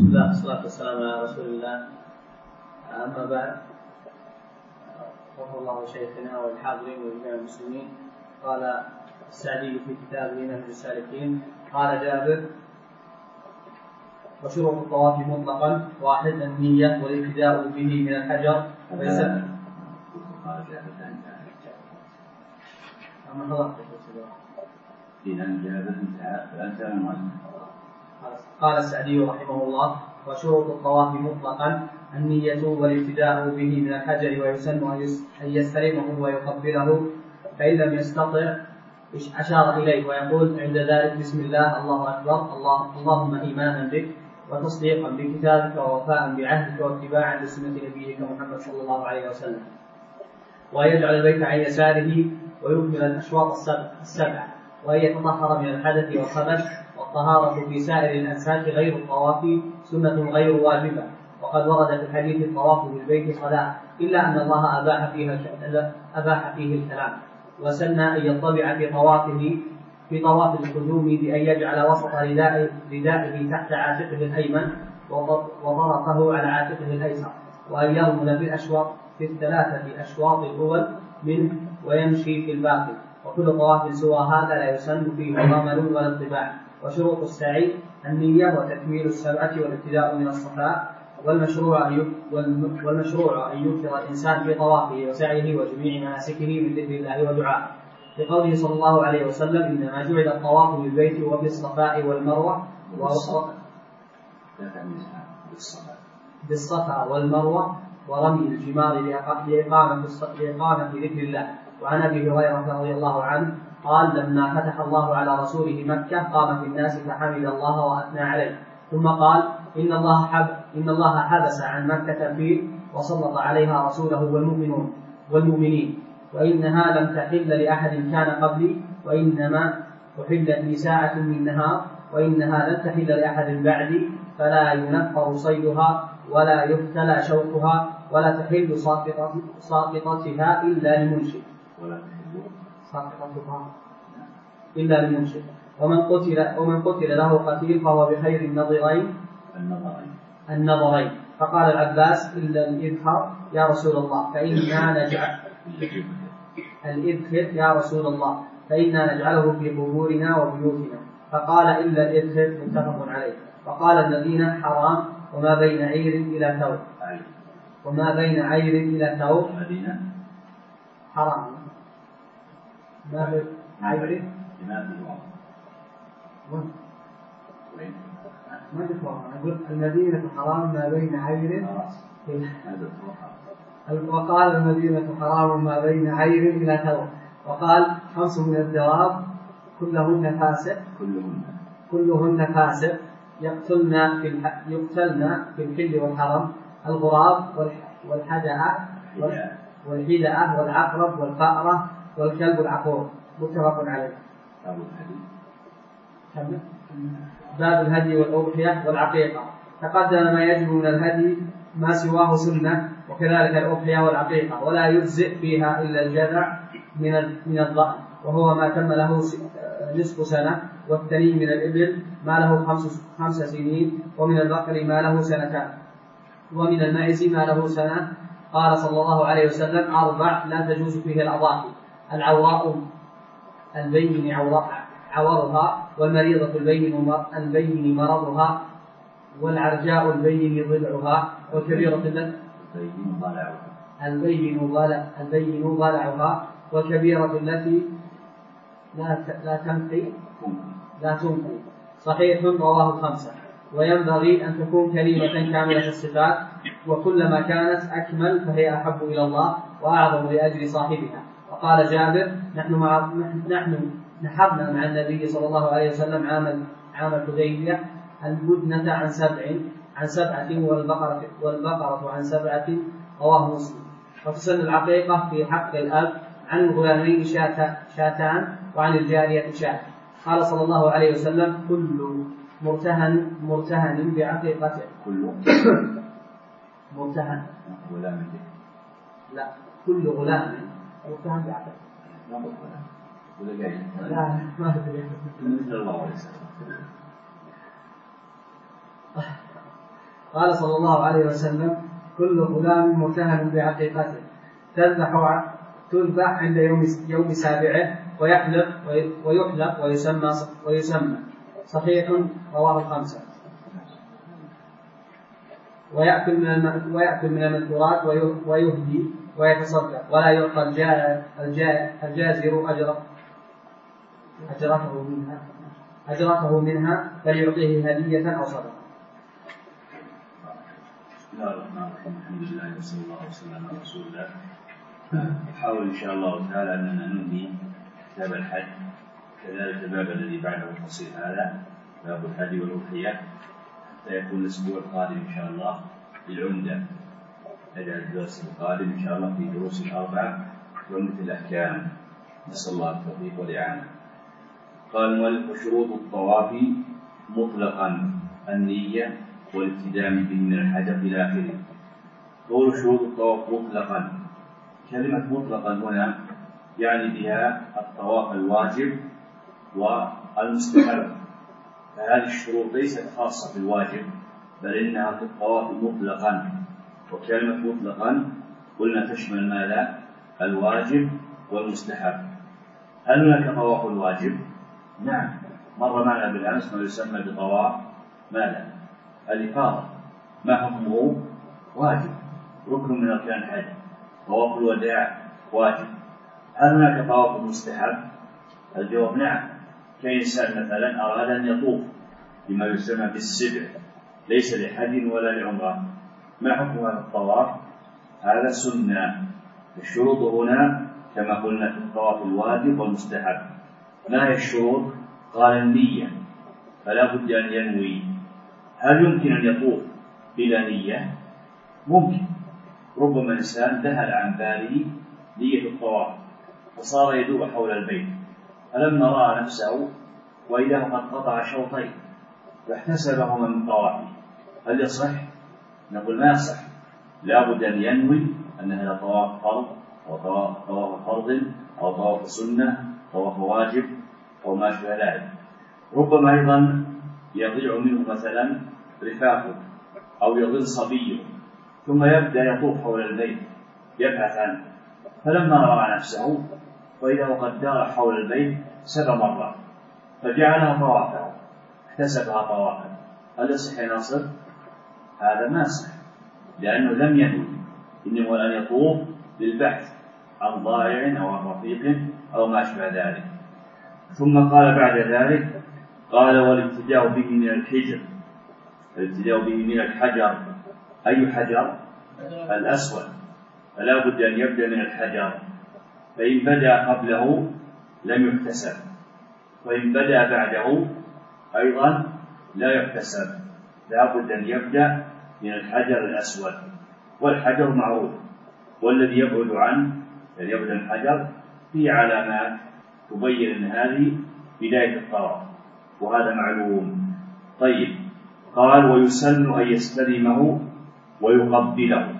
الله والصلاة والسلام على رسول الله. أما بعد، غفر الله شيخنا والحاضرين وجميع المسلمين. قال السعدي في كتابه منهج السالكين: قال جابر: وشروط الطواف مطلقا: واحد النية والابتداء به من الحجر قال السعدي رحمه الله: وشروط الطواف مطلقا النية والابتداء به من الحجر، ويسن أن يستلمه ويقبله، فإن لم يستطع أشار إليه ويقول عند ذلك: بسم الله، الله أكبر، اللهم إيمانا بك وتصديقا بكتابك ووفاء بعهدك واتباعا لسنة نبيك محمد صلى الله عليه وسلم، ويجعل البيت عن يساره ويكمل الأشواط السبع، وأن يتطهر من الحدث والخبث. والطهارة في سائر الأنساك غير الطواف سنة غير واجبة، وقد ورد في الحديث: الطواف بالبيت صلاة، إلا أن الله أباح فيه الكلام، وسن أن يطبع في طواف القدوم بأن يجعل وسط ردائه تحت عاتقه الأيمن وطرفه على عاتقه الأيسر، وأن يرمل في الثلاثة أشواط الأول منه ويمشي في الباقي، وكل طواف سوى هذا لا يسن فيه رمل ولا اطباع. وشروط السعي النية وتكميل السبعة والابتداء من الصفاء، والمشروع أن يكثر الإنسان في طوافه وسعيه وجميع مناسكه من ذكر الله ودعائه، لقوله صلى الله عليه وسلم: إنما جعل الطواف بالبيت وبالصفاء والمروة بالصفا والمروة ورمي الجمار لإقامة ذكر الله. وعن أبي هريرة رضي الله عنه قال: لما فتح الله على رسوله مكة قام في الناس فحمد الله وأثنى عليه، ثم قال: إن الله حبس عن مكة فيل وسلط عليها رسوله والمؤمنين، وإنها لم تحل لأحد كان قبلي، وإنما أحلت لي ساعة من نهار، وإنها لن تحل لأحد بعدي، فلا ينفر صيدها ولا يفتلى شوكها، ولا تحل ساقطتها إلا لمنشد، ومن قتل له قتيل فهو بخير النظرين. فقال العباس: إلا الإذخر يا رسول الله، فإنا نجعله في قبورنا وبيوتنا. فقال: إلا الإذخر، متفق عليه. وقال المدينة حرام، وما بين عير إلى ثور حرام. ما بين عير ما أقول المدينة حرام ما بين عير. وقال المدينة حرام ما بين عير إلى ثور. وقال: 5 من الدواب كلهن فاسق يقتلن في الحل والحرم: الغراب والحدأة والعقرب والفأرة والكلب العقور. متفق عليه. باب الهدي والأضحية والعقيقة. تقدم ما يجب من الهدي ما سواه سنة، وكذلك الأضحية والعقيقة، ولا يجزئ فيها إلا الجذع من الضأن، وهو ما تم له نصف سنة، والثني من الإبل ما له 5 سنين، ومن البقر ما له 2 سنتان، ومن المعز ما له 1 سنة. قال صلى الله عليه وسلم: 4 لا تجوز فيه الأضاحي: العوراء البين عورها، والمريضة البين مرضها، والعرجاء البين ضلعها، والكبيرة البين ضلعها، والكبيرة التي لا تنقي. صحيح رواه 5. وينبغي أن تكون كريمة كاملة الصفات، وكلما كانت أكمل فهي أحب إلى الله وأعظم لأجل صاحبها. وقال جابر: نحن نحرنا مع النبي صلى الله عليه وسلم عام الحديبية البدنة عن 7 والبقرة عن 7. رواه مسلم. وتسن العقيقة في حق الأب عن الغلامين شاتان، وعن الجارية شاة. قال صلى الله عليه وسلم: كل مرتهن بعقيقته. مرتهن لا، كل غلام مرتهن بعقيقته. لا ما أدري. قال صلى الله عليه وسلم: كل غلام مرتهن بعقيقته تذبح عند يوم سابعه ويحلق ويسمى صحيح رواه الخمسة. ويأكل من المذكورات ويهدي ويتصدق، ولا يعطى الجازر أجرته منها بل يعطيه هدية أو صدقة. بسم الله الرحمن الرحيم. الحمد لله وصلى الله وسلم على رسول الله. نحاول إن شاء الله تعالى أننا ننهي كتاب الحج، كذلك الباب الذي بعده الفصيل هذا باب الحج والأضحية، حتى يكون الأسبوع القادم إن شاء الله للعمدة. نجعل الدرس القادم إن شاء الله في دروس الأربعة عمدة الأحكام. نسأل الله التوفيق والإعانة. قال: وشروط الطواف مطلقا النية والالتزام به من الحجر إلى آخره. قول شروط الطواف مطلقا، كلمة مطلقا هنا يعني بها الطواف الواجب والمستحب، فهذه الشروط ليست خاصة بالواجب بل إنها في الطواف مطلقا. وكلمة مطلقا قلنا تشمل ماذا؟ الواجب والمستحب. هل هناك طواف الواجب؟ نعم، مر معنا بالأمس ما يسمى بطواف ماذا؟ الإفاضة. ما حكمه؟ واجب، ركن من أركان الحج. طواف الوداع واجب. هل هناك طواف مستحب؟ الجواب نعم. كإنسان مثلا أراد أن يطوف بما يسمى بالسبع، ليس لحج ولا لعمرة، ما حكم هذا الطواف؟ هذا سنة. الشروط هنا كما قلنا في الطواف الواجب والمستحب. ما هي الشروط؟ قال النية، فلا بد أن ينوي. هل يمكن أن يطوف بلا نية؟ ممكن. ربما إنسان ذهل عن باله نية الطواف وصار يدور حول البيت، فلما رأى نفسه وإذا قد قطع شوطين واحتسبهما من طوافه، هل يصح؟ نقول ما يصح. لا بد أن ينوي أن هذا طواف فرض أو طواف فرض أو طواف سنة، طواف واجب أو ما شابه ذلك. ربما أيضا يضيع منه مثلا رفاقه أو يضل صبيه، ثم يبدأ يطوف حول البيت يبحث عنه، فلما رأى نفسه وإذا قد دار حول البيت 7 مرات فجعلها طوافا احتسبها طوافا، هل يصح ناصر؟ هذا ما يصح، لأنه لم ينوي، إنما أن يطوف للبحث عن ضائع أو عن رفيق أو ما شابه ذلك. ثم قال بعد ذلك: قال: والابتداء به من الحجر. الابتداء به من الحجر. أي حجر؟ الأسود، فلا بد أن يبدأ من الحجر، فإن بدأ قبله لم يحتسب، وإن بدأ بعده أيضا لا يحتسب. لا بد أن يبدأ من الحجر الأسود، والحجر معروف، والذي يبعد عنه يعني يبدأ الحجر في علامات تبين أن هذه بداية الطواف، وهذا معلوم. طيب، قال: ويسن أن يستلمه ويقبله.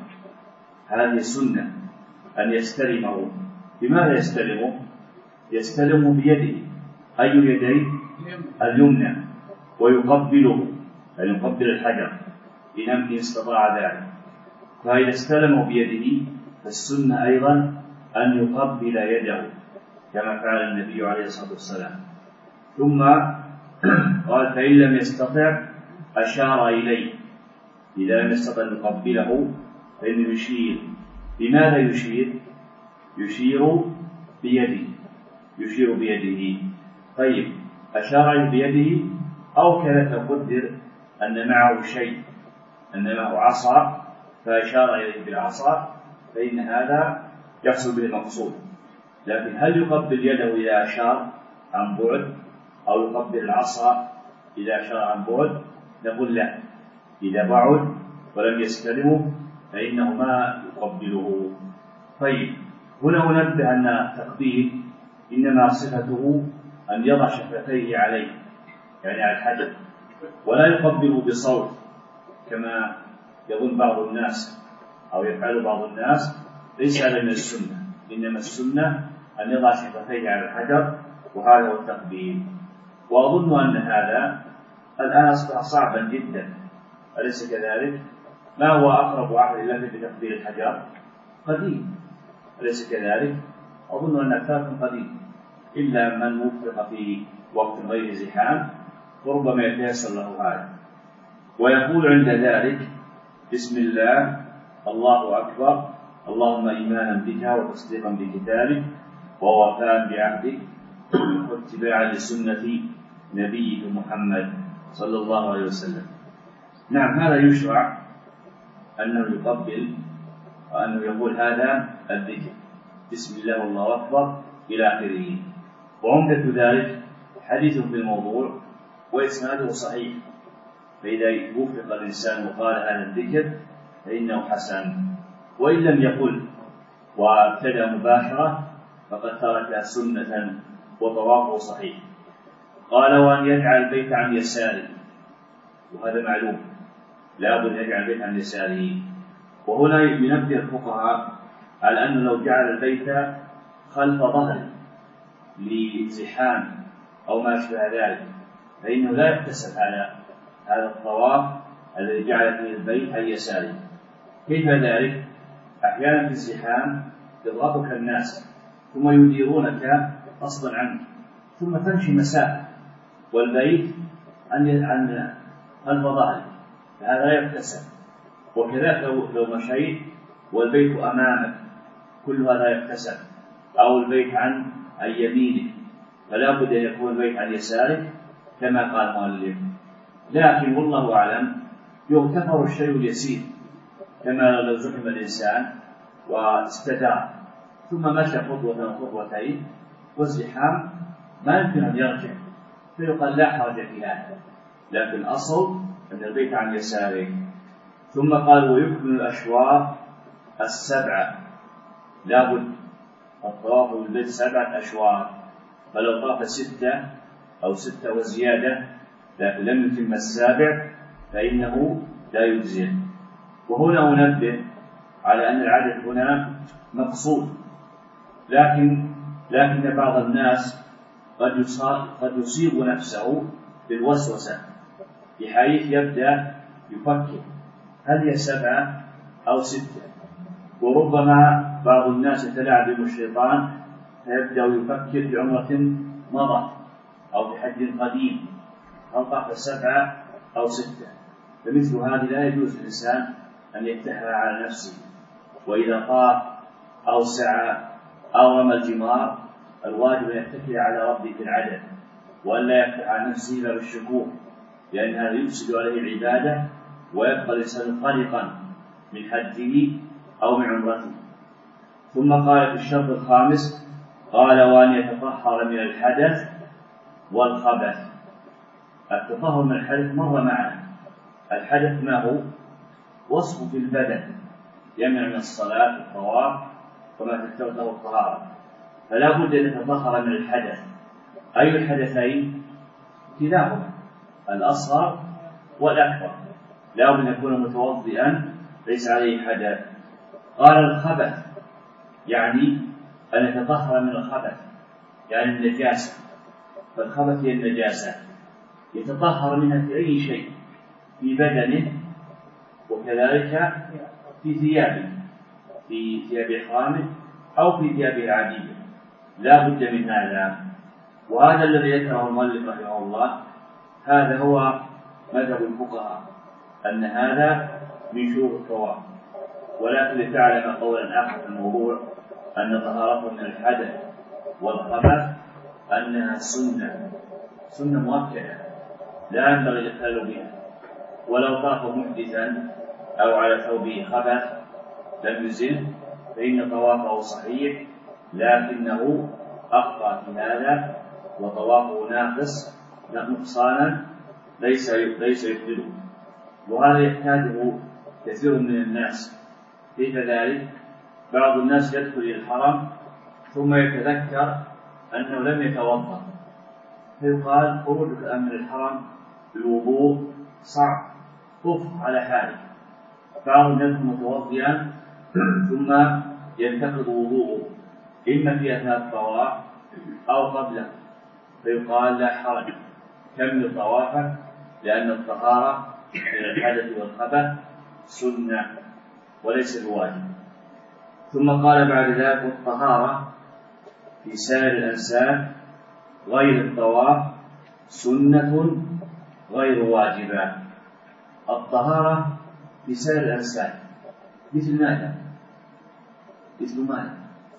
هذه سنة أن يستلمه. بماذا يستلمه؟ يستلمه بيده. أي اليدين؟ اليمنى. ويقبله، يعني يقبل الحجر إن استطاع ذلك. فإذا استلمه بيده فالسنة أيضا أن يقبل يده كما فعل النبي عليه الصلاة والسلام. ثم قال: فإن لم يستطع أشار إليه. إذا لم يستطع أن يقبله فإنه يشير. بماذا يشير؟ يشير بيده. يشير بيده. طيب، أشار بيده أو كذا تقدر أن معه شيء، أن معه عصا فأشار إليه بالعصا، فإن هذا يحصل به المقصود. لكن هل يقبل يده إذا أشار عن بعد أو يقبل العصا إذا أشار عن بعد؟ نقول لا، إذا بعد ولم يستلمه فإنه ما يقبله. طيب، هنا ننبه أن التقبيل إنما صفته أن يضع شفتيه عليه، يعني على الحجر، ولا يقبله بصوت كما يظن بعض الناس أو يفعل بعض الناس. ليس هذا من السنة، إنما السنة أن يضع شفتيه على الحجر، وهذا هو التقبيل. وأظن أن هذا الآن أصبح صعبا جدا. أليس كذلك؟ ما هو أقرب عهد له بتقبيل الحجر؟ قديم، أليس كذلك؟ أظن أن أكثركم قديم، إلا من وفق في وقت غير زحام فربما يتيسر له هذا، ويقول عند ذلك: بسم الله، الله أكبر، اللهم إيمانا بك وتصديقا بكتابك ووفاء بعهدك واتباعا لسنة نبيك محمد صلى الله عليه وسلم. نعم، هذا يشرع أنه يقبل وأنه يقول هذا الذكر بسم الله والله أكبر إلى آخره. وعمدة ذلك حديث في الموضوع وإسناده صحيح، فإذا وفق الإنسان وقال هذا الذكر فإنه حسن، وإن لم يقل وابتدأ مباشرة فقد ترك سنة وطوافه صحيح. قال: وأن يجعل البيت عن يساره، وهذا معلوم، لا بد أن يجعل البيت عن يساره. وهنا ينبه الفقهاء على أنه لو جعل البيت خلف ظهره لزحام أو ما أشبه ذلك فإنه لا يحتسب على هذا الطواف الذي جعل فيه البيت عن يساره. كيف ذلك؟ أحيانا في الزحام يضغطك الناس ثم يديرونك غصبا عنك، ثم تمشي مسافة والبيت عن خلف ظهرك، فهذا لا يحتسب. وكذلك لو مشيت والبيت أمامك كل هذا يحتسب، أو البيت عن يمينك، فلا بد أن يكون البيت عن يسارك كما قال المؤلف. لكن والله أعلم يغتفر الشيء اليسير، كما لو زحم الإنسان واستدار ثم مشى خطوة خطوتين والزحام ما يمكن أن يرجع، فيقال لا حرج في هذا، لكن الأصل أن البيت عن يساره. ثم قال: ويكمل الأشواط 7، لابد الطواف بالبيت 7 أشواط، فلو طاف 6 أو 6 وزيادة لكن لم يتم 7 فإنه لا يجزئ. وهنا أنبه على أن العدد هنا مقصود، لكن بعض الناس قد يصيب نفسه بالوسوسة بحيث يبدأ يفكر هل هي 7 أو 6، وربما بعض الناس يتلاعب بهم الشيطان فيبدأ يفكر بعمرة مضت أو بحج قديم هل طاف 7 أو 6، فمثل هذه لا يجوز للإنسان أن يفتحها على نفسه. وإذا طاف أو سعى أو رمى الجمار الواجب أن يتكل على ربه في العدد، وأن لا يفتح على نفسه باب الشكوك، لأن هذا يفسد عليه العبادة ويبقى الإنسان قلقا من حجه أو من عمرته. ثم قال في الشرط الخامس: قال: وأن يتطهر من الحدث والخبث. التطهر من الحدث مر معنا، الحدث ما هو؟ وصف في البدن يمنع من الصلاة والطواف وما تحتوي له الطهارة، فلا بد أن يتطهر من الحدث. أي الحدثين؟ كلاهما، الأصغر والأكبر، لا بد أن يكون متوضئا ليس عليه حدث. قال: الخبث يعني أن يتطهر من الخبث، يعني النجاسة، فالخبث هي النجاسة يتطهر منها في أي شيء، في بدنه وكذلك في ثيابه، في ثياب إحرامه أو في ثيابه العادية، لا بد من هذا. وهذا الذي ذكره المؤلف رحمه الله هذا هو مذهب الفقهاء، أن هذا من شروط الطواف. ولكن لتعلم قولا آخر في الموضوع أن طهارته من الحدث والخبث أنها سنة مؤكدة لا ينبغي الإخلال بها، ولو طاف محدثا أو على ثوبه خبث لم يزل فإن طوافه صحيح، لكنه أخطأ في هذا وطوافه ناقص نقصانا ليس يقبله. وهذا يحتاجه كثير من الناس. كيف ذلك؟ بعض الناس يدخل إلى الحرم ثم يتذكر أنه لم يتوضأ، فيقال: خروجك من الحرم بالوضوء صعب، طف على حالك. بعضهم يدخل متوضئا ثم ينتقض وضوءه إما في أثناء الطواف أو قبله، فيقال: لا حرج، كمل طوافك، لأن الطهارة من الحدث والخبث سنة وليس بواجب. ثم قال بعد ذلك: والطهارة في سائر الأنساب غير الطواف سنة غير واجبة. الطهارة في سائر الأنساب مثل ماذا؟ مثل ماذا؟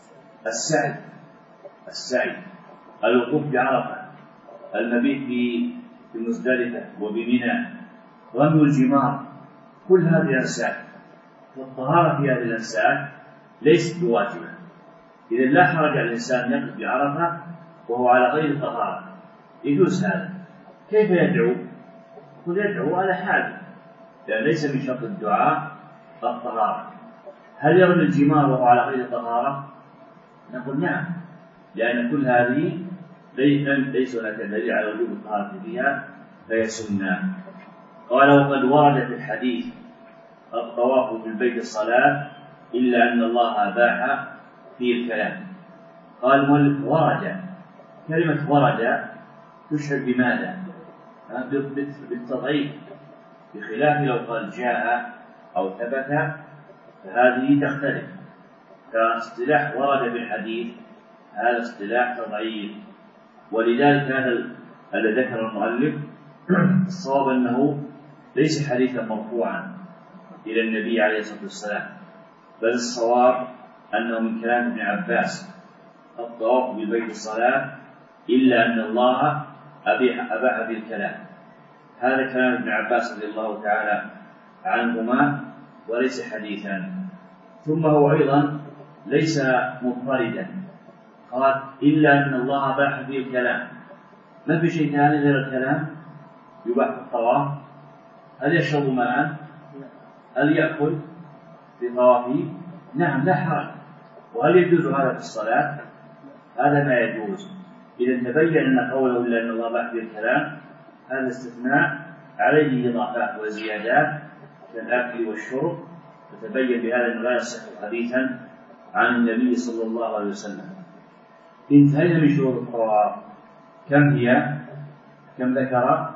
السعي، الوقوف بعرفة، المبيت في مزدلفة وبمنى، رمي الجمار، كل هذه الأنساب. والطهارة في هذه الأنساب ليست بواجبة. إذا لا حرج على الإنسان يقف بعرفة وهو على غير طهارة، يجوز هذا. كيف يدعو؟ قل يدعو على حاله، لأن ليس من شرط الدعاء الطهارة. هل يرمي الجمار وهو على غير طهارة؟ نقول نعم، لأن كل هذه ليس هناك دليل على وجوب الطهارة فيها، فهي سنة. قال: وقد ورد في الحديث الطواف بالبيت الصلاة إلا أن الله أباح فيه الكلام. قال: ورد، كلمة ورد تشعر بماذا؟ بالتضعيف، بخلاف لو قال جاء أو ثبت فهذه تختلف. فاصطلاح ورد بالحديث هذا اصطلاح تضعيف، ولذلك هذا الذي ذكر المؤلف الصواب أنه ليس حديثا مرفوعا إلى النبي عليه الصلاة والسلام، بل الصواب أنه من كلام ابن عباس: الطواف بالبيت الصلاة إلا أن الله أباح بالكلام. هذا كلام ابن عباس رضي الله تعالى عنهما وليس حديثا. ثم هو أيضا ليس مضطردا، قال: إلا أن الله أباح به الكلام. ما في شيء ثاني غير الكلام يباح في الطواف. هل يشرب ماء؟ هل يأكل في طوافه؟ نعم، لا حرج. وهل يجوز هذا في الصلاة؟ هذا ما يجوز. إذا تبين أن قوله إلا أن الله أباح به الكلام هذا استثناء عليه إضافات وزيادات كالأكل والشرب، فتبين بهذا أنه لا يصح حديثا عن النبي صلى الله عليه وسلم. انتهينا من شروط الطواف. كم هي؟ كم ذكر؟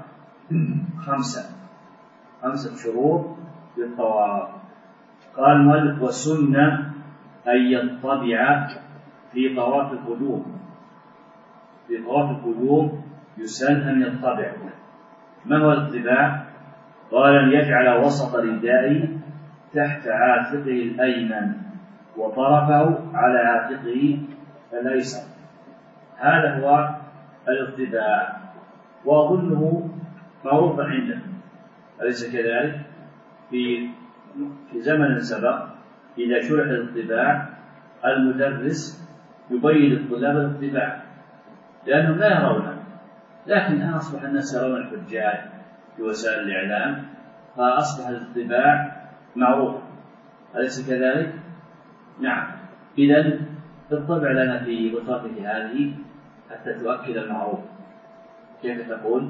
5 شروط للطواف. قال المؤلف: والسنة أن يطبع في طواف القدوم. في طواف القدوم يسن أن يطبع. ما هو الطباع؟ قال: أن يجعل وسط ردائه تحت عاتقه الأيمن وطرفه على عاتقه الأيسر. هذا هو الاطباع، وأظنه معروفا عندنا، أليس كذلك؟ في زمن سبق إذا شرح الاطباع المدرس يبين للطلاب الاطباع لأنهم لا يرونه، لكن الآن أصبح الناس يرون الحجاج في وسائل الإعلام، فأصبح الاطباع معروف، أليس كذلك؟ نعم. إذن اطبع لنا في غرفتك هذه حتى تؤكد المعروف. كيف تقول؟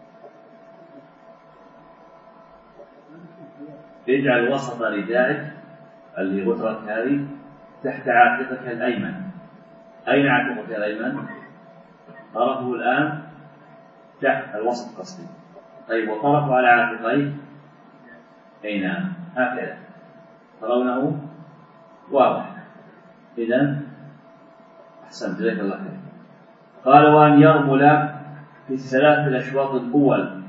اجعل وسط ردائك اللي غرفتك هذه تحت عاتقك الأيمن. أين عاتقك الأيمن؟ طرفه الآن تحت الوسط قصدي. طيب، وطرفه على عاتقيه أين؟ هكذا ترونه واضح. إذن أحسنت، جزاك الله خير. قال: وأن يرمل في 3 الأشواط الأول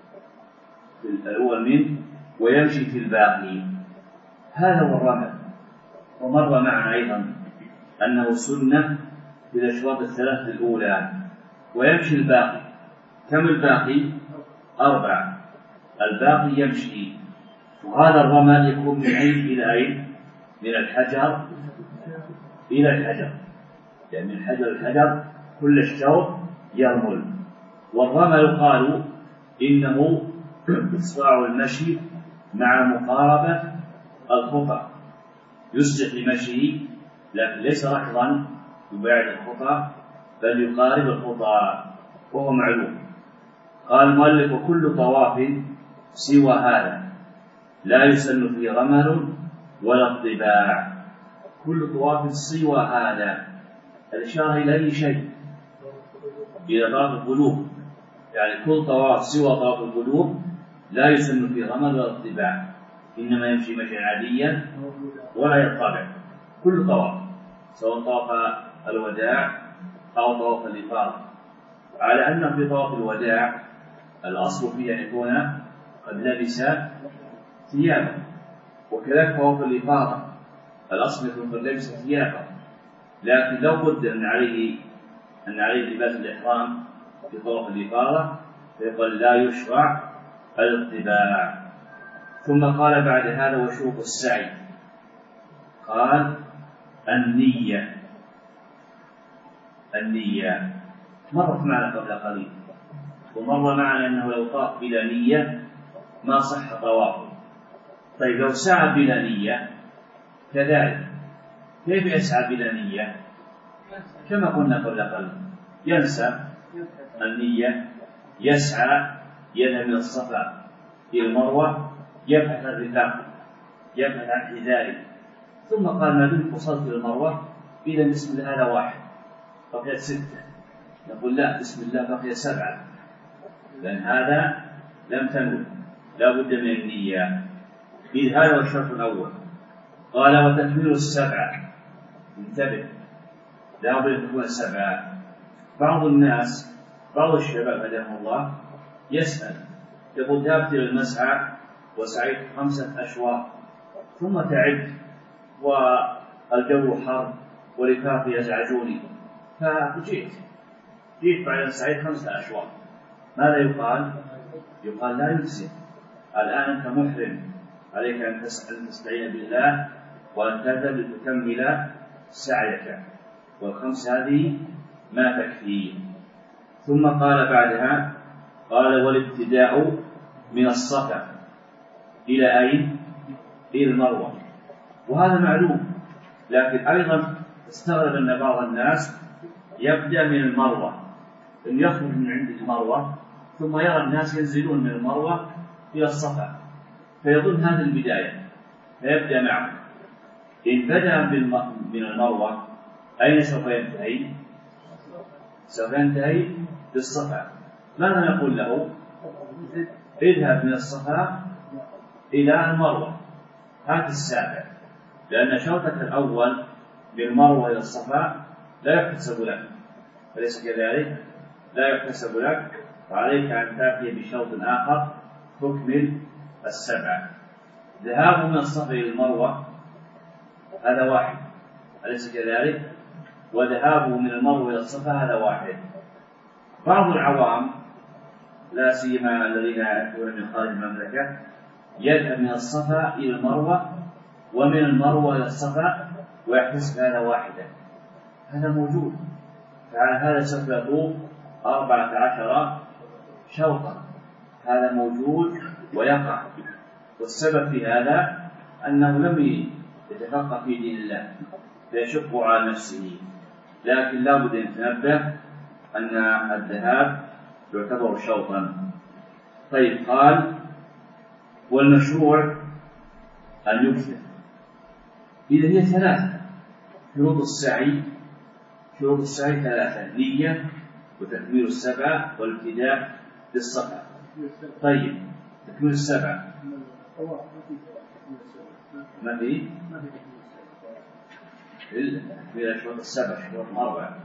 منه ويمشي في الباقي. هذا هو الرمل. ومر معنا أيضا أنه سنة في الأشواط 3 الأولى ويمشي الباقي. كم الباقي؟ 4. الباقي يمشي. وهذا الرمل يكون من أين إلى أين؟ من الحجر إلى الحجر، يعني من حجر الحجر كل الشوط يرمل. والرمل قالوا إنه إسراع المشي مع مقاربة الخطى، يسرع لمشيه لكن ليس ركضا يباعد الخطى بل يقارب الخطى، وهو معلوم. قال المؤلف: وكل طواف سوى هذا لا يسن فيه رمل ولا اطباع. كل طواف سوى هذا، الإشارة إلى أي شيء؟ إلى طواف القلوب، يعني كل طواف سوى طواف القلوب لا يسن في رمل ولا اطباع، إنما يمشي مشيا عاديا ولا يطبع. كل طواف سواء طواف الوداع أو طواف الإفاضة، على أن في طواف الوداع الأصل فيه أن يكون قد لبس ثيابه، وكذلك طواف الإفاضة الأصل يكون قد لبس ثيابه، لكن لو قدر أن عليه لباس الإحرام في طواف الإفاضة فيقول لا يشرع الاطباع. ثم قال بعد هذا وشروط السعي، قال النية مرت معنا قبل قليل، ومر معنا أنه لو طاف بلا نية ما صح طوافه. طيب لو سعى بلا نية كذلك، كيف يسعى بلا نية؟ كما قلنا قبل قليل، ينسى النية، يسعى، يذهب من الصفا إلى المروة، يبحث عن الرفاق، يبحث عن حذائه، ثم قال ما دمت وصلت إلى المروة إذا بسم الله هذا واحد، بقيت 6. نقول لا، بسم الله بقي 7، لأن هذا لم تنوي، لا بد من النية. إذ هذا هو الشرط الأول. قال وتكميل 7، انتبه، لا بد أن تكون 7. بعض الشباب هداهم الله يسأل يقول ذهبت إلى المسعى وسعيت 5 أشواط ثم تعبت والجو حر ورفاقي يزعجوني فجئت بعد أن سعيت 5 أشواط، ماذا يقال؟ يقال لا يجزي، الآن أنت محرم، عليك أن تستعين بالله وأن تذهب لتكمل سعيك، وال5 هذه ما تكفي. ثم قال بعدها قال والابتداء من الصفا إلى أين؟ إلى المروة، وهذا معلوم، لكن أيضا استغرب أن بعض الناس يبدأ من المروة، أن يخرج من عند المروة ثم يرى الناس ينزلون من المروة إلى الصفا فيظن هذه البداية فيبدأ معه. إن بدأ من المروة أين سوف ينتهي؟ سوف ينتهي بالصفا. ماذا نقول له؟ اذهب من الصفا إلى المروة، هات 7، لأن شوطك الأول من المروة إلى الصفا لا يحتسب لك، أليس كذلك؟ لا يحتسب لك، وعليك أن تأتي بشوط آخر تكمل 7. ذهاب من الصفا إلى المروة هذا واحد، أليس كذلك؟ وذهابه من المروة إلى الصفا هذا واحد. بعض العوام لا سيما الذين يأتون من خارج المملكة يذهب من الصفا إلى المروة ومن المروة إلى الصفا ويحتسب هذا واحدا، هذا موجود، فعلى هذا سوف يطوف 14 شوطا، هذا موجود ويقع. والسبب في هذا أنه لم يتفقه في دين الله فيشق على نفسه، لكن لا بد أن يتنبه أن الذهاب يعتبر شوطا. طيب قال والمشروع أن يكثر. إذا هي 3 شروط السعي، 3: نية وتكميل 7 والابتداء بالصفا. طيب تكميل 7 ما في إلا تكميل شروط 7 شروط 4.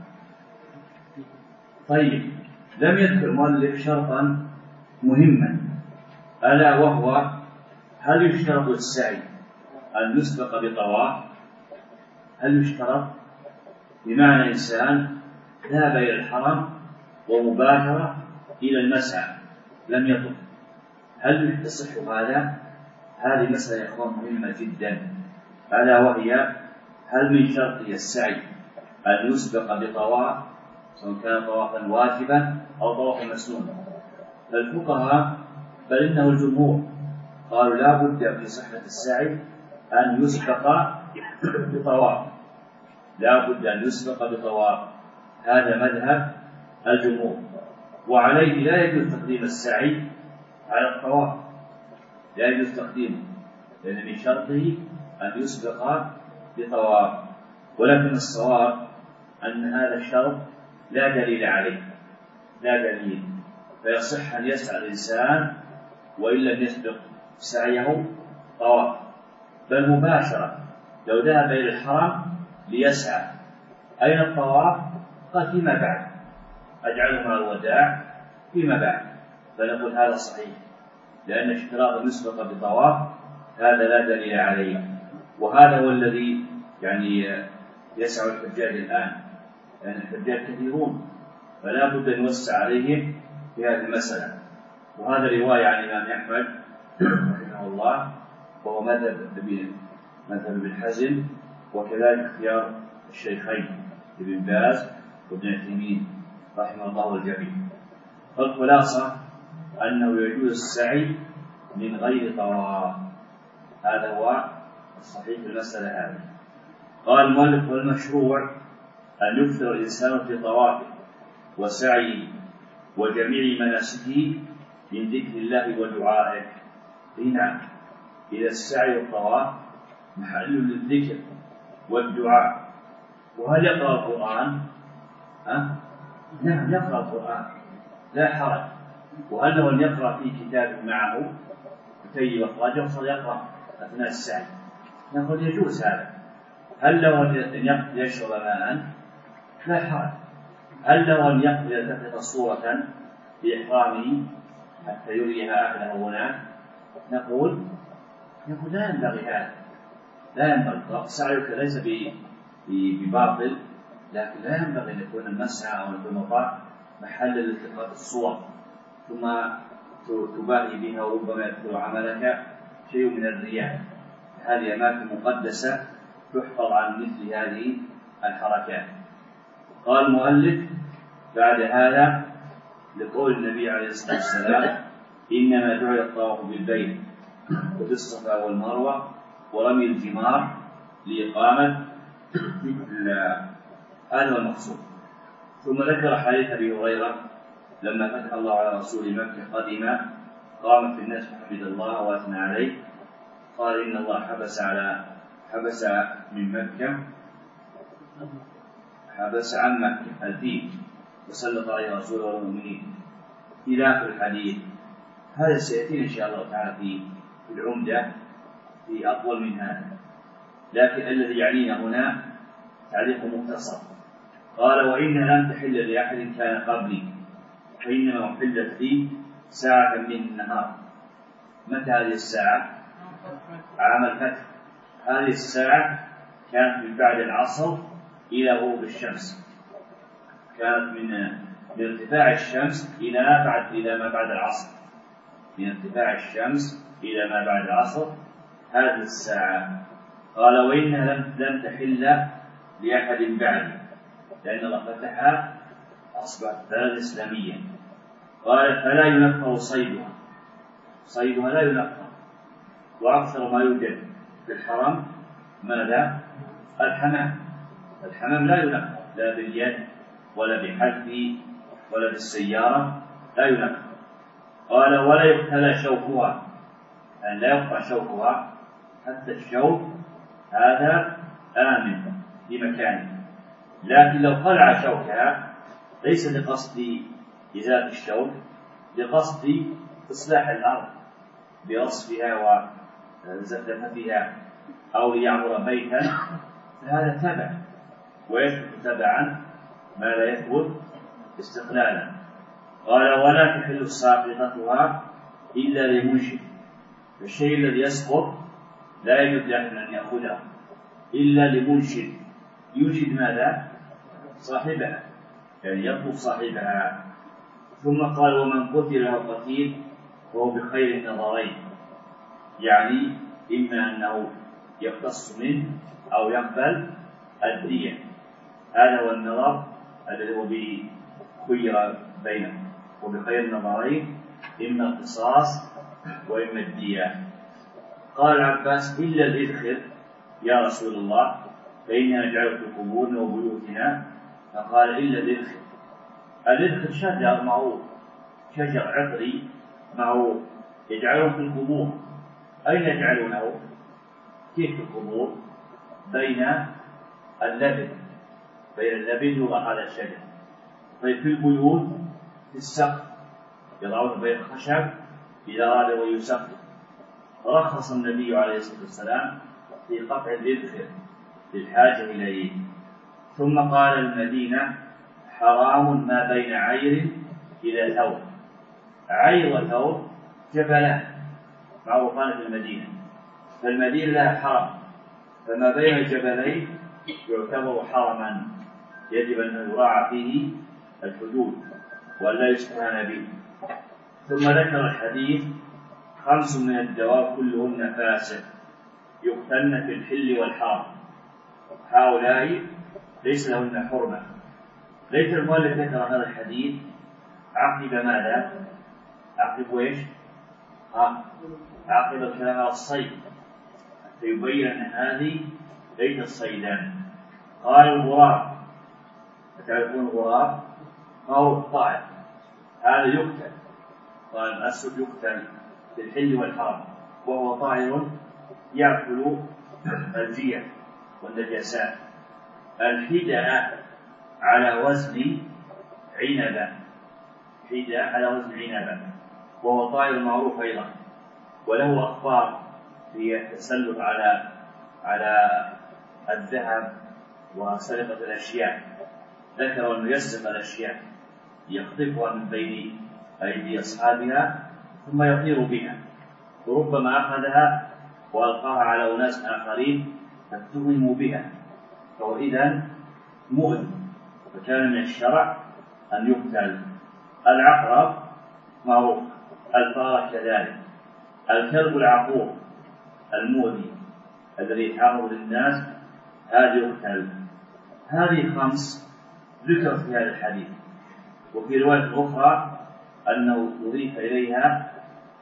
طيب لم يذكر المؤلف شرطا مهما ألا وهو هل يشترط السعي أن يسبق بطواف؟ هل يشترط؟ بمعنى إنسان ذهب إلى الحرم ومباشرة إلى المسعى لم يطف، هل يصح هذا؟ هذه مسألة يا إخوان مهمة جدا، ألا وهي هل من شرطه السعي أن يسبق بطواف سواء كان طوافا واجبا أو طوافا مسنونا؟ فالفقهاء بل إنه الجمهور قالوا لا بد في صحة السعي أن يسبق بطواف، لا بد أن يسبق بطواف، هذا مذهب الجمهور، وعليه لا يجوز تقديم السعي على الطواف، لا يجوز تقديمه، لأن من شرطه أن يسبق بطواف. ولكن الصواب أن هذا الشرط لا دليل عليه، لا دليل، فيصح أن يسعى الإنسان وإن لم يسبق سعيه طواف، بل مباشرة لو ذهب إلى الحرم ليسعى أين الطواف؟ قال فيما بعد، أجعله مع الوداع فيما بعد. فنقول هذا صحيح، لأن اشتراط المسبق بالطواف هذا لا دليل عليه، وهذا هو الذي يعني يسع الحجاج الآن، لأن الحجاج كثيرون فلا بد أن يوسع عليهم في هذه المسألة. وهذا رواية عن الإمام أحمد رحمه الله، وهو مذهب ابن حزم، وكذلك اختيار الشيخين ابن باز وابن عثيمين رحمه الله الجميع. فالخلاصة أنه يجوز السعي من غير طواف، هذا هو الصحيح في المسألة هذه. قال المؤلف: والمشروع أن يكثر الإنسان في طوافه وسعيه وجميع مناسكه من ذكر الله ودعائه. هنا إذا السعي والطواف محل للذكر والدعاء. وهل يقرأ القرآن؟ نعم يقرأ القرآن لا حرج. وهل له أن يقرأ في كتاب معه كي أخرجه فيقرأ أثناء السعي؟ نقول يجوز هذا. هل له أن يشرب ماء؟ لا حرج. هل له أن يلتقط صورة بإحرامه حتى يريها أهله هناك؟ نقول لا ينبغي هذا، لا ينبغي. سعيك ليس بباطل، لكن لا ينبغي أن يكون المسعى أو المطاف محل لالتقاط الصور ثم تباهي بها، وربما يدخل عملك شيء من الرياء. هذه أماكن مقدسة تحفظ عن مثل هذه الحركات. قال المؤلف بعد هذا لقول النبي عليه الصلاة والسلام: إنما جعل الطواف بالبيت وبالصفا والمروة ورمي الجمار لإقامة هذا المقصود. ثم ذكر حديث أبي هريرة لما فتح الله على رسول مكة قدم قام في الناس فحمد الله وأثنى عليه، قال: إن الله حبس من مكة، حبس عن مكة الدين وسلط عليه رسوله والمؤمنين إلى آخر الحديث. هذا سيأتي إن شاء الله تعالى في العمدة في أطول من هذا، لكن الذي يعنينا هنا تعليق مختصر. قال: وإن لم تحل لأحد كان قبلي، فإنما أحلت لي ساعة من النهار. متى هذه الساعة؟ عام الفتح. هذه الساعة كانت من بعد العصر إلى غروب الشمس، كانت من ارتفاع الشمس إلى ما بعد العصر، من ارتفاع الشمس إلى ما بعد العصر هذه الساعة. قال: وإنها لم تحل لأحد بعدي، لأن الله فتحها أصبحت بلد إسلامية. قال: فلا ينفر صيدها لا ينفر. وأكثر ما يوجد في الحرم ماذا؟ الحمام لا ينفر، لا باليد ولا بحلف ولا بالسيارة، لا ينفر. قال: ولا يقتلى شوكها، أن لا يقطع شوكها، حتى الشوك هذا آمن في مكانه، لكن لو قلع شوكها ليس لقصد إزالة الشوك، لقصد إصلاح الأرض برصفها وزخرفتها أو ليعمر بيتا، فهذا تبع، ويثبت تبعا ما لا يثبت استقلالا. قال: ولا تحل ساقطتها إلا لمنشد. الشيء الذي يسقط لا يجوز لأحد أن يأخذه إلا لمنشد. ينشد ماذا؟ صاحبها، يعني يطلب صاحبها. ثم قال: ومن قتل له قتيل فهو بخير النظرين، يعني إما أنه يقتص منه أو يقبل الدية. هذا هو النظر الذي هو خير بينه، وبخير النظرين إما القصاص وإما الدية. قال العباس: إلا الإذخر يا رسول الله، فإننا نجعله في قبورنا وبيوتنا. فقال: إلا الإذخر. الإذخر شجر معروف، شجر عطري معروف، يجعلون في القبور. أين يجعلونه؟ كيف في القبور؟ بين اللبن يوضع هذا الشجر. طيب في البيوت في السقف يضعون بين الخشب إذا أراد ويسقط، فرخص النبي عليه الصلاة والسلام في قطع الإذخر للحاجة إليه. ثم قال المدينة حرام ما بين عير إلى ثور. عير وثور جبلان معروفان في المدينة، فالمدينة لها حرم، فما بين الجبلين يعتبر حرما يجب أن يراعى فيه الحدود ولا يستهان به. ثم ذكر الحديث 5 من الدواب كلهن فاسق يقتلن في الحل والحرم، هؤلاء ليس لهن حرمة. ليس المؤلف ذكر هذا الحديث عقب ماذا؟ عقب ايش؟ عقب الكلام على الصيد، فيبين أن هذه ليست صيدا. قال الغراب، فتعرفون الغراب أو الطائر، هذا يقتل. قال الأسد يقتل في الحل والحرم، وهو طائر يأكل الجيع والنجاسات. الحدأ على وزن عنبة، حدأ على وزن عنبة، وهو طائر معروف أيضا، وله أخبار في التسلط على الذهب وسرقة الأشياء. ذكر أنه يسرق الأشياء يخطفها من بين أيدي أصحابها ثم يطير بها، وربما أخذها وألقاها على أناس آخرين فاتهموا بها، فهو إذن مؤذي، فكان من الشرع أن يقتل. العقرب معروف، الفار كذلك، الكلب العقور المؤذي الذي يتعرض للناس هذا يقتل. هذه 5 ذكرت في هذا الحديث. وفي رواية أخرى أنه أضيف إليها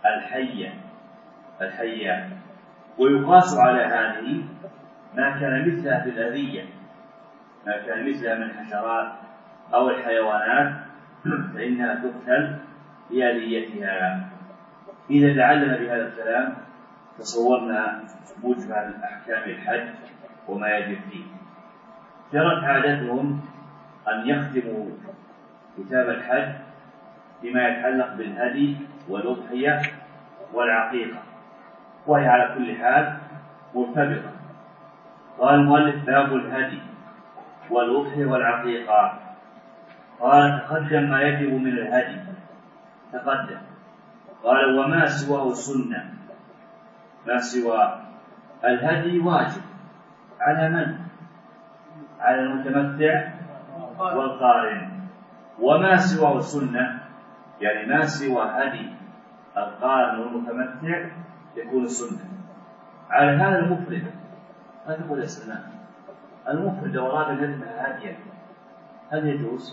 الحية، ويقاس على هذه ما كان مثلها في الأذية، ما كان مثلها من الحشرات أو الحيوانات فإنها تقتل بآليتها. إذا لعلنا بهذا الكلام تصورنا مجمل أحكام الحج وما يجب فيه. جرت عادتهم أن يختموا كتاب الحج بما يتعلق بالهدي والأضحية والعقيقة، وهي على كل حال مرتبطة. قال المؤلف باب الهدي والأضحية والعقيقة. قال تقدم ما يجب من الهدي، تقدم. قال وما سواه سنة، ما سوى الهدي واجب على من؟ على المتمتع والقارن. وما سواه سنة يعني ما سوى هدي القارن والمتمتع يكون سنة. على هذا المفرد، ما تقول يا سلام المفرد لو أراد أن يذبح هديا هل يجوز؟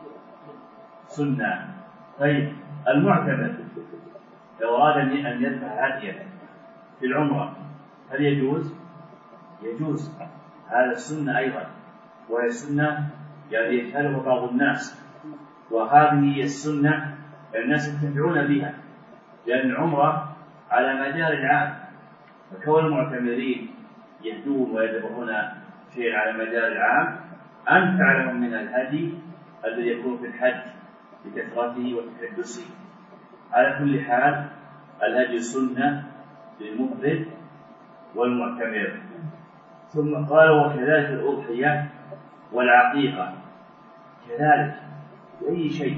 سنة. طيب المعتمر لو أراد أن يذبح هديا في العمرة هل يجوز؟ يجوز، هذا السنة أيضا، وهي السنة يعني يجهلها بعض الناس، وهذه هي السنة الناس ينتفعون بها، لأن العمرة على مدار العام، فكون المعتمرين يهدون ويذبحون شيئا على مدار العام أنفع لهم من الهدي الذي يكون في الحج بكثرته وتحدثه. على كل حال الهدي سنة للمفرد والمعتمر. ثم قال وكذلك الأضحية والعقيقة، كذلك أي شيء،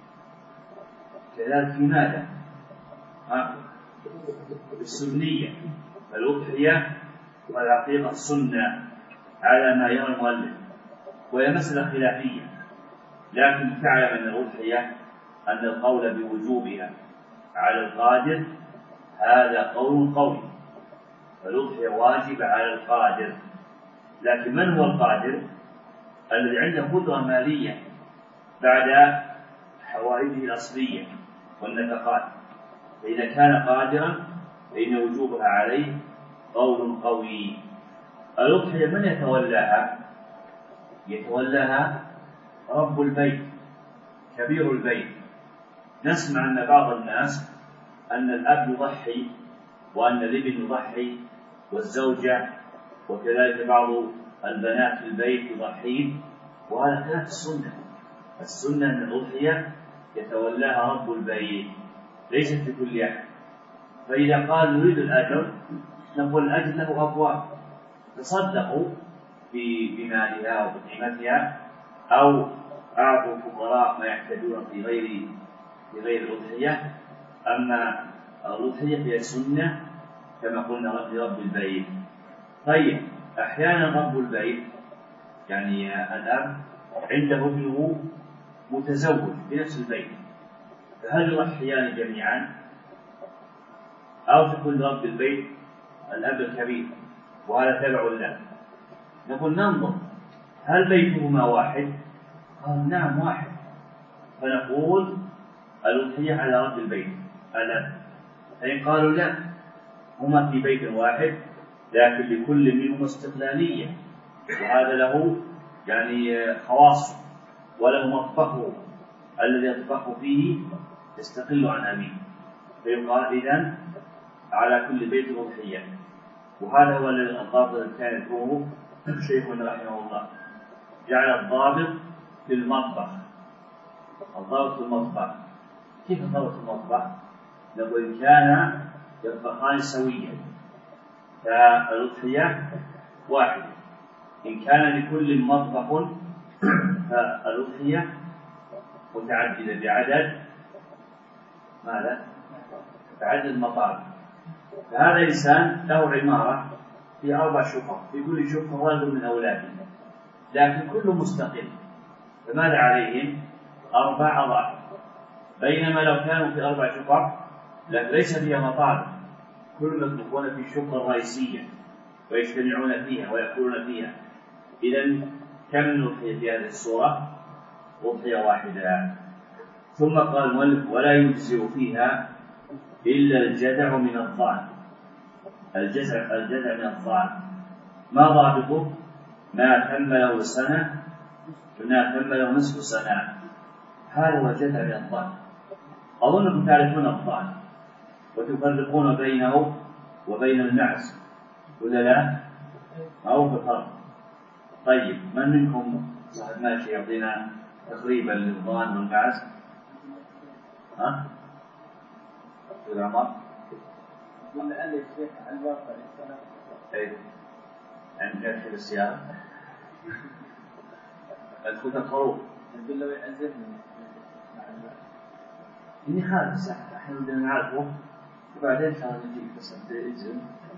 كذلك في ماذا؟ السنية. الأضحية والعقيقة السنة على ما يرى المؤلف، وهي مسألة خلافية، لكن تعلم أن الأضحية أن القول بوجوبها على القادر هذا قول قوي، فالأضحية واجب على القادر. لكن من هو القادر؟ الذي عنده قدرة مالية بعد حوائجه الأصلية والنفقات، فإذا كان قادرا فإن وجوبها عليه قول قوي. الأضحية من يتولاها؟ يتولاها رب البيت كبير البيت. نسمع أن بعض الناس أن الأب يضحي وأن الابن يضحي والزوجة وكذلك بعض البنات في البيت يضحين، وهذا خلاف السنة. السنة أن الأضحية يتولاها رب البيت، ليست في كل أحد، فإذا قال نريد الأجر نقول الأجر له أبواب، تصدقوا بمالها أو بقيمتها، أو أعطوا الفقراء ما يحتاجون في غير الأضحية. أما الأضحية هي سنة كما قلنا لرب البيت. طيب أحيانا رب البيت يعني الأب عنده ابنه متزوج بنفس البيت، فهل يضحيان جميعا أو تكون رب البيت الأب الكبير وهذا تبع له؟ نقول ننظر هل بيتهما واحد؟ قال نعم واحد، فنقول الأضحية على رب البيت الأب. فإن قالوا لا هما في بيت واحد لكن لكل منهما استقلالية، وهذا له يعني خواصه وله مطبخه الذي يطبخ فيه يستقل عن أبيه، فيقال إذن على كل بيت أضحية. وهذا هو الضابط الذي كان يذكره شيخنا رحمه الله، جعل الضابط في المطبخ. الضابط في المطبخ، كيف الضابط في المطبخ؟ نقول إن كان يطبخان سويا فالأضحية واحدة، إن كان لكل مطبخ فالأضحية متعددة بعدد ماذا؟ بعدد مطابخ. فهذا إنسان له عمارة في 4 شقق، في كل شقة ولد من أولاده لكن كله مستقل، فماذا عليهم؟ 4 أضعاف. بينما لو كانوا في 4 شقق لكن ليس فيها مطابخ، كلهم يطبخون في الشقة الرئيسية ويجتمعون فيها ويأكلون فيها، إذن كم نضحية في هذه الصورة؟ أضحية واحدة. ثم قال المؤلف ولا يجزئ فيها إلا الجذع من الضأن. الجذع من الضأن ما ضابطه؟ ما تم له سنة، ما تم له نصف سنة، هذا هو الجذع من الضأن. أظنكم تعرفون الضأن وتفرقون بينه وبين المعز ولا لا؟ أو بفرق. طيب من منكم صاحب ماشي يعطينا تقريبا للضأن والمعز؟ ها؟ يا عمر؟ قلنا أن الشيخ الواقع السنة. أي. عند كاتب السيارة. الخوت الخروف. يقول له يعزمني. إني خالد صح، إحنا بدنا نعرفه وبعدين خلاص نجيب بس تجزم.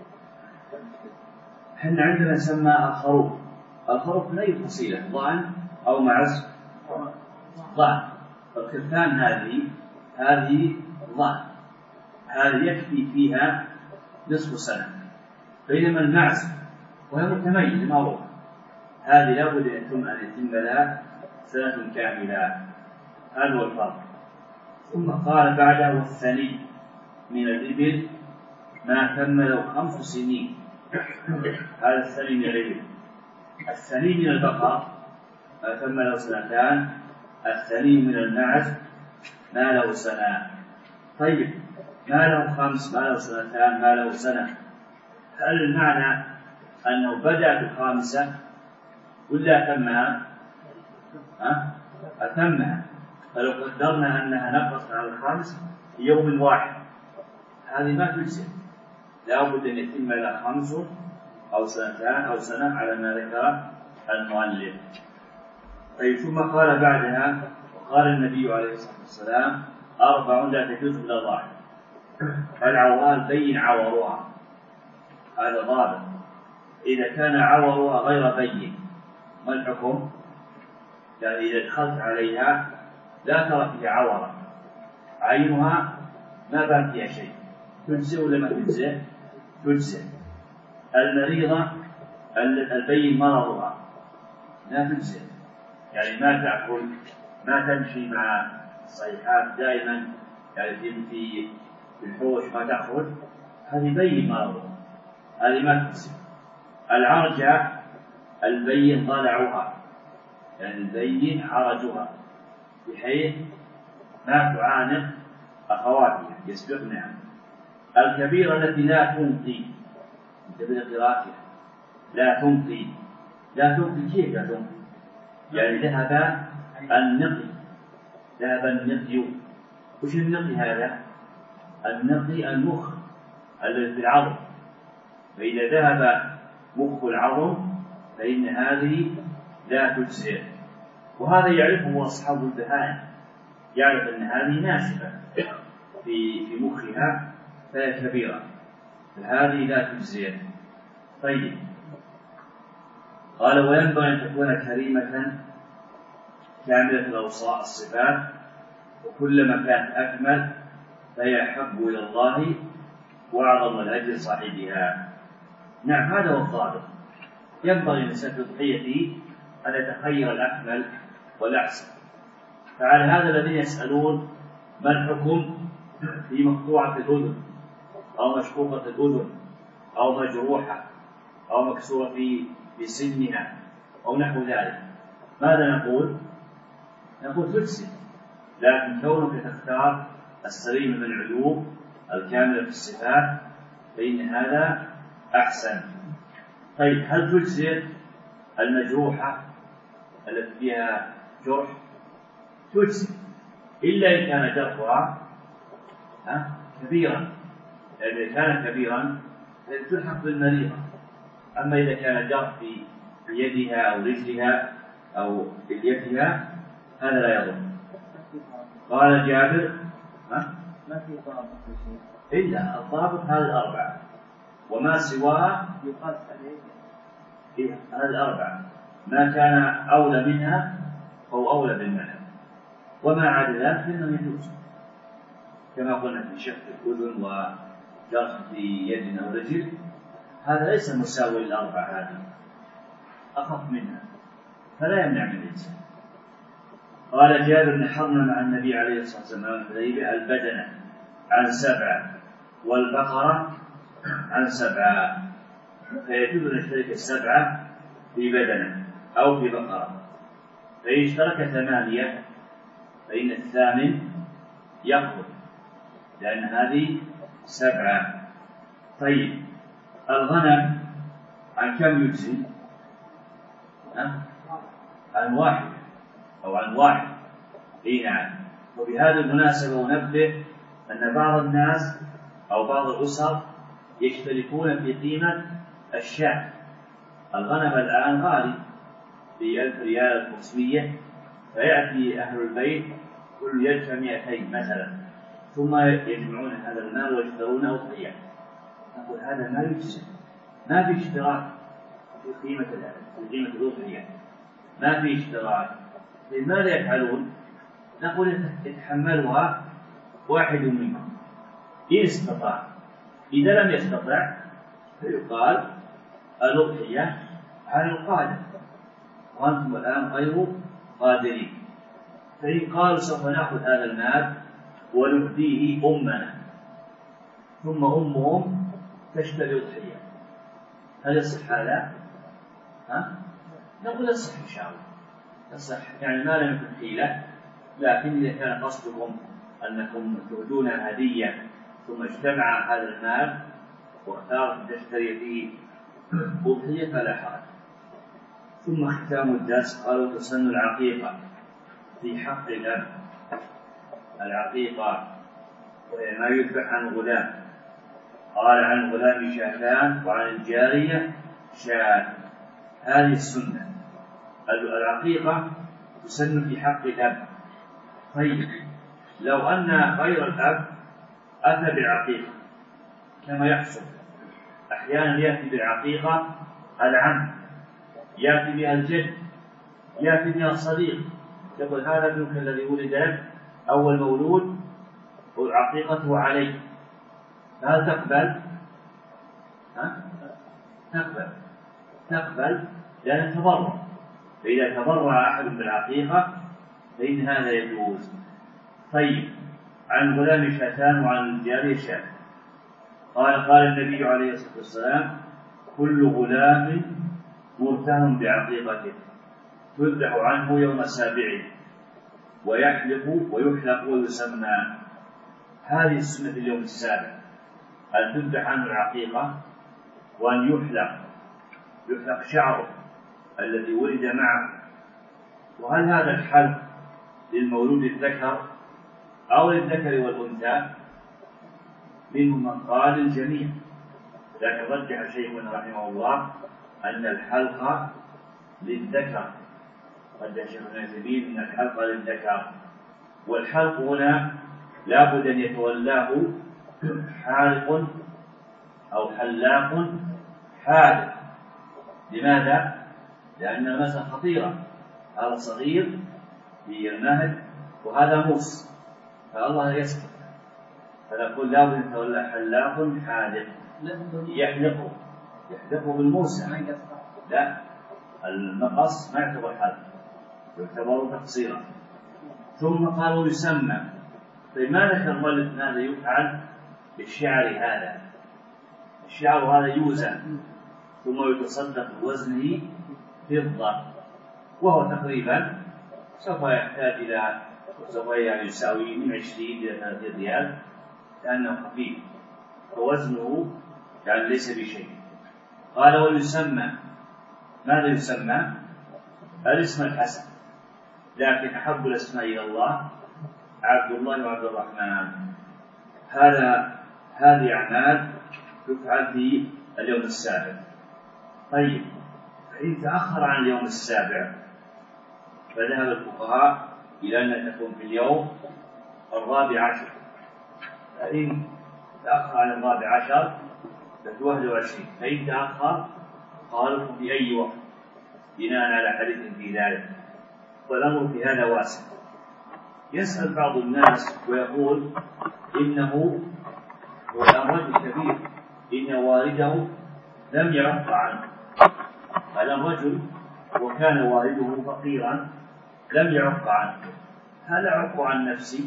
إحنا عندنا نسمى الخروف. الخروف من أي فصيلة؟ ضأن أو معز؟ ضأن. الخرفان هذه ضأن، هذه يكفي فيها نصف سنة، بينما المعز وهي متميزة معروفة هذه لابد أن يتم لها سنة كاملة. هذا هو الفرق. ثم قال بعده الثني من الإبل ما تم له 5 سنين، هذا الثني من الإبل. الثني من البقر ما تم له 2 سنين، الثني من المعز ما له سنة. طيب ما له 5 ما له 2 ما له سنة، هل المعنى أنه بدأ ب5 ولا أتمها؟ أتمها. فلو قدرنا أنها نقصت على 5 في يوم واحد هذه ما تجزئ، لا بد أن يتم لها 5 أو 2 أو سنة على ما ذكر المؤلف. طيب ثم قال بعدها وقال النبي عليه الصلاة والسلام 4 لا تجوز إلا ضاحك. العورات بين عورها، هذا ضابط. إذا كان عورها غير بين ما الحكم؟ يعني إذا دخلت عليها لا ترى فيها عورة، عينها ما بان فيها شيء، تجزئ ولا ما تجزئ؟ تجزئ. المريضة البين مرضها لا تجزئ، يعني ما تأكل ما تمشي مع الصيحات دائما، يعني في الحوش ما تأخذ، هذه بين مرضها، هذه ما تجزئ. العرجة البين ضلعها، يعني البين عرجها بحيث ما تعانق أخواتها يسبقنها. الكبيرة التي لا تنقي، انتبه قراءتها، لا تنقي. لا تنقي كيف لا تنقي؟ يعني ذهب النقي، ذهب النقي. وش النقي هذا؟ النقي المخ الذي في العظم، فإذا ذهب مخ العظم فإن هذه لا تجزئ. وهذا يعرفه أصحاب البهائم، يعرف أن هذه ناشفة في مخها فهي كبيرة، فهذه لا تجزئ. طيب، قال وينبغي أن تكون كريمة كاملة الصفات، وكلما كانت أكمل فهي أحب إلى الله وأعظم الأجر صاحبها. نعم، هذا هو الضابط. ينبغي للإنسان في ضحيته أن يتخير الأكمل والأحسن. فعلى هذا الذين يسألون ما الحكم في مقطوعة الأذن أو مشقوقة الأذن أو مجروحة أو مكسورة في سنها أو نحو ذلك، ماذا نقول؟ نقول تجزي، لكن كونك تختار السليم من العيوب الكاملة في الصفات فإن هذا أحسن. طيب، هل تجزي المجروحة التي فيها جرح؟ تجزي، إلا إن كان جرحها كبيرا، لأن إذا كان كبيرا تلحق بالمريضة. أما إذا كان جرح في يدها أو رجلها أو بليتها هذا لا يضر. قال جابر ما في ضابط إلا الضابط هذه الأربعة، وما سواها يقاس عليه هذه الأربعة، ما كان أولى منها أو أولى بالمنع، وما عدا ذلك فإنه يجوز، كما قلنا في شق الأذن وجرح في يد أو رجل، هذا ليس مساوي للأربعة، هذه أخف منها فلا يمنع من الإنسان. قال جابر نحرنا مع النبي عليه الصلاة والسلام الحديبية البدنة عن 7 والبقرة عن 7، فيجوز أن يشترك 7 في بدنة أو في بقرة، فإن اشترك 8 فإن الثامن يخرج، لأن هذه 7. طيب، الغنم عن كم يجزي؟ عن 1 أو عن 1. نعم. وبهذه المناسبة ننبه أن بعض الناس أو بعض الأسر يشتركون في قيمة الشاة. الغنم الآن غالي ب1000 ريال 500، فيأتي أهل البيت كل يدفع 200 مثلا، ثم يجمعون هذا المال ويشترون أضحية. نقول هذا ما يجزي، ما في اشتراك في قيمة الأضحية، ما في اشتراك. لماذا يفعلون؟ نقول يتحملها واحد منكم إن استطاع، إذا لم يستطع فيقال الأضحية على القادر وأنتم الآن غير قادرين. فإن قالوا سوف نأخذ هذا المال ونهديه أمنا، ثم أمهم تشتري أضحية، هل يصح هذا؟ نقول يصح إن شاء الله، يصح، يعني ما لم يكن حيلة. لكن إذا كان قصدكم أنكم تهدون هدية ثم اجتمع هذا المال واختارت تشتري فيه أضحية فلا حرج. ثم ختام الدرس قالوا تسن العقيقة في حق الأب. العقيقة وهي ما يذبح عن غلام، قال عن الغلام شاتان وعن الجارية شاة، هذه السنة. العقيقة تسن في حق الأب. طيب، لو أن غير الأب أتى بالعقيقة كما يحصل أحيانا، يأتي بالعقيقة العم، يأتي بها الجد، يأتي بها الصديق، يقول هذا ابنك الذي ولد لك أول مولود وعقيقته عليه، فهل تقبل؟ تقبل لأن تبرع، فإذا تبرع أحد بالعقيقة فإن هذا يجوز. طيب، عن غلام شاتان وعن الجارية شاة، قال النبي عليه الصلاة والسلام كل غلام مرتهن بعقيقته تذبح عنه يوم 7 ويحلق ويسمى. هذه السنة اليوم 7، أن تذبح عنه العقيقة وأن يحلق شعره الذي ولد معه. وهل هذا الحلق للمولود الذكر أو للذكر والأنثى؟ منهم من قال الجميع، لكن رجح شيخنا رحمه الله أن الحلقة للذكر، رجح شيخنا جميل أن الحلقة للذكر، والحلق هنا لا بد أن يتولاه حالق أو حلاق حالق. لماذا؟ لأن المسألة خطيرة، هذا صغير في المهد وهذا موس، فالله يسكت، فنقول لا بد أن يتولى حلاق حالق يحلقه بالموسى. لا، المقص ما يعتبر حلق، يعتبر تقصيرا. ثم قالوا يسمى. طيب ما ذكر المؤلف ماذا يفعل بالشعر هذا؟ الشعر هذا يوزن ثم يتصدق بوزنه فضة، وهو تقريبا سوف يحتاج إلى يساوي من 20 إلى 30 ريال، لأنه خفيف فوزنه ليس بشيء. قال ويسمى. ماذا يسمى؟ الاسم الحسن، لكن أحب الأسماء إلى الله عبد الله وعبد الرحمن. هذه أعمال تفعل في اليوم السابع. طيب فإن تأخر عن اليوم السابع فذهب الفقهاء إلى أن تكون في اليوم 14، فإن تأخر عن 14 ف 21، فإن تأخر قالوا في أي وقت بناء على حديث في ذلك، والأمر في هذا واسع. يسأل بعض الناس ويقول إنه رجل كبير إن والده لم يعق عنه. هذا الرجل وكان والده فقيرا لم يعق عنه، هل يعق عن نفسي؟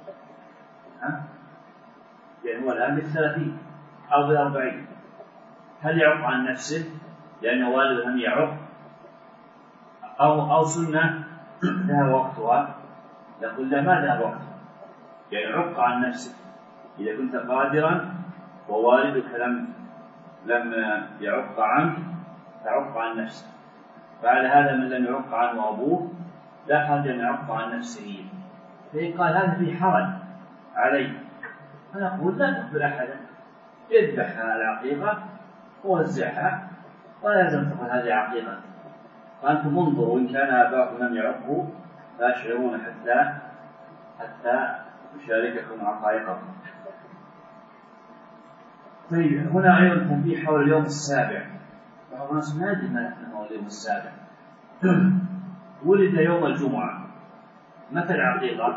يعني هو الآن بال30 أو بال40، هل يعق عن نفسه لأن والده لم يعق أو سنة ذهب وقتها؟ نقول لا، ما ذهب وقتها، يعني عق عن نفسك. إذا كنت قادرا ووالدك لم يعق عنك فعق عن نفسك. فعلى هذا من لم يعق عنه أبوه لا حرج أن يعق عن نفسه. فإن قال هذا في حرج علي، فنقول لا تقبل أحدا، اذبح العقيقة ووزعها ولا لازم تقول هذه عقيقة. فأنتم انظروا إن كان آباؤكم لم يعقوا فأشعرون حتى يشارككم عقائقكم. طيب هنا أيضا تنبيه حول اليوم السابع. بعض الناس ما يدري ما هو اليوم السابع. ولد يوم الجمعة، متى العقيقة؟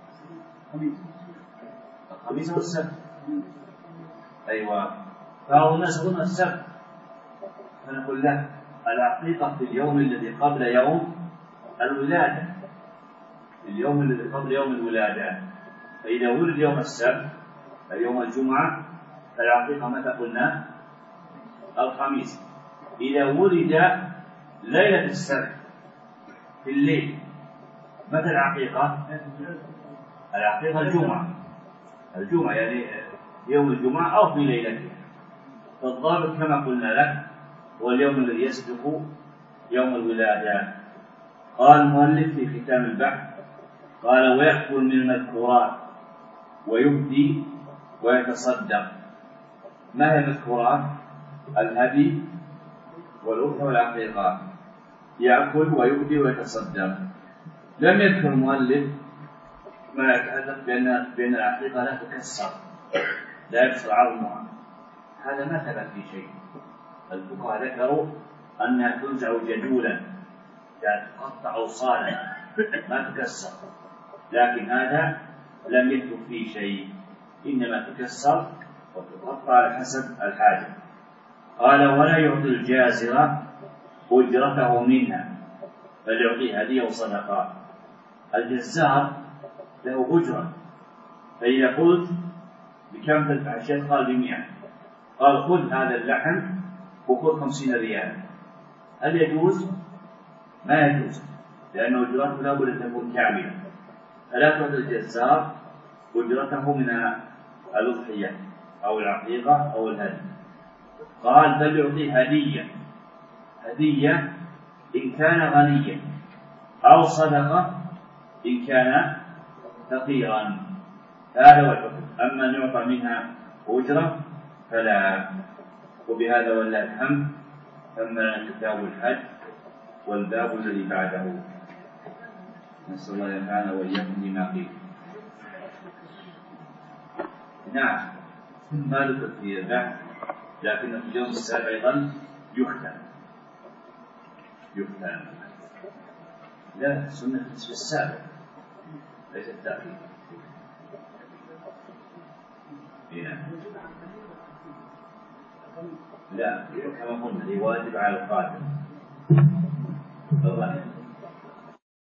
الخميس أو السبت؟ أيوة، بعض الناس يقولون السبت، فنقول له العقيقة في اليوم الذي قبل يوم الولادة، اليوم الذي قبل يوم الولادة. فإذا ولد يوم السبت أي يوم الجمعة فالعقيقة متى قلنا؟ الخميس. إذا ولد ليلة السبت في الليل متى العقيقة؟ العقيقة الجمعة يعني يوم الجمعة أو في ليلته. فالضابط كما قلنا لك هو اليوم الذي يسبق يوم الولادة. قال المؤلف في ختام البحث قال ويأكل من المذكورات ويهدي ويتصدق. ما هي المذكورات؟ الهدي والأضحية والعقيقة، يأكل ويهدي ويتصدق. لم يذكر المؤلف ما يتعلق بأن العقيقة لا تكسر، لا يكسر عظمها، هذا ما ثبت في شيء. الفقهاء ذكروا أنها تنزع جدولا، يعني تقطع أوصالا ما تكسر، لكن هذا لم يثبت فيه شيء، إنما تكسر وتقطع على حسب الحاجة. قال ولا يعطي الجازرة أجرته منها بل يعطيه هدية وصدقات. الجزار له أجرة، فإذا قلت بكم تدفع الشيء قال ب100، قال خذ هذا اللحم وخذ 50 ريال، هل يجوز؟ ما يجوز، لأن أجرته لا بد أن تكون كاملة، فلا تعطي الجزار أجرته من الأضحية أو العقيقة أو الهدي. قال بل يعطيه هدية إن كان غنيا، أو صدقة إن كان فقيرا، هذا هو الحكم. أما أن يعطى منها أجرة فلا. وبهذا ولله الحمد تم لنا كتاب الحج والباب الذي بعده. نسأل الله ينفعنا وإياكم بما قيل. نعم ما ذكر في البحث، لكن في اليوم السابع أيضا يختم. لا، سنة النصف السابع ليس التأخير. لا كما قلنا واجب على القادم.